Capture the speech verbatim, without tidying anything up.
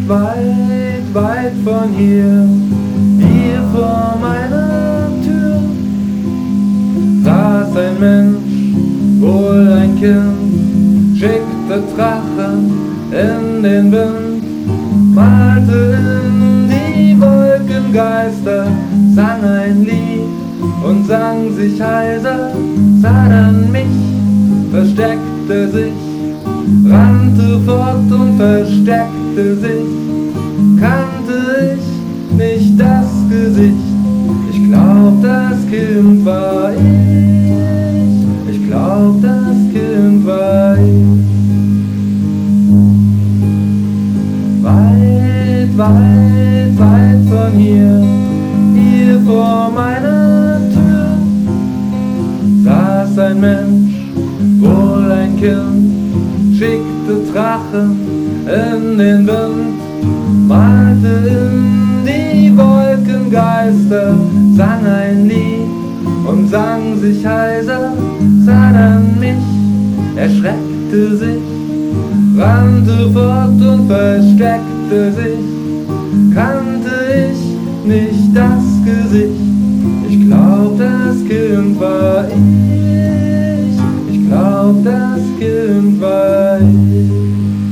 weit, weit von hier, hier vor meiner Tür, saß ein Mensch, wohl ein Kind, schickte Drachen in den Wind, malte in die Wolken Geister, sang ein Lied und sang sich heiser, sah dann mich, versteckte sich, rannte fort und versteckte sich, kannte ich nicht das Gesicht, ich glaub, das Kind war ich, ich glaub, das Kind war ich. Weit, weit, weit von hier, hier vor meiner Tür, saß ein Mensch, wohl ein Kind, schickte Drachen in den Wind, malte in die Wolken Geister, sang ein Lied und sang sich heiser, sah dann mich, erschreckte sich, rannte fort und versteckte sich, kannte ich nicht das Gesicht, ich glaub, das Kind war ich, ich glaub, das Kind war ich.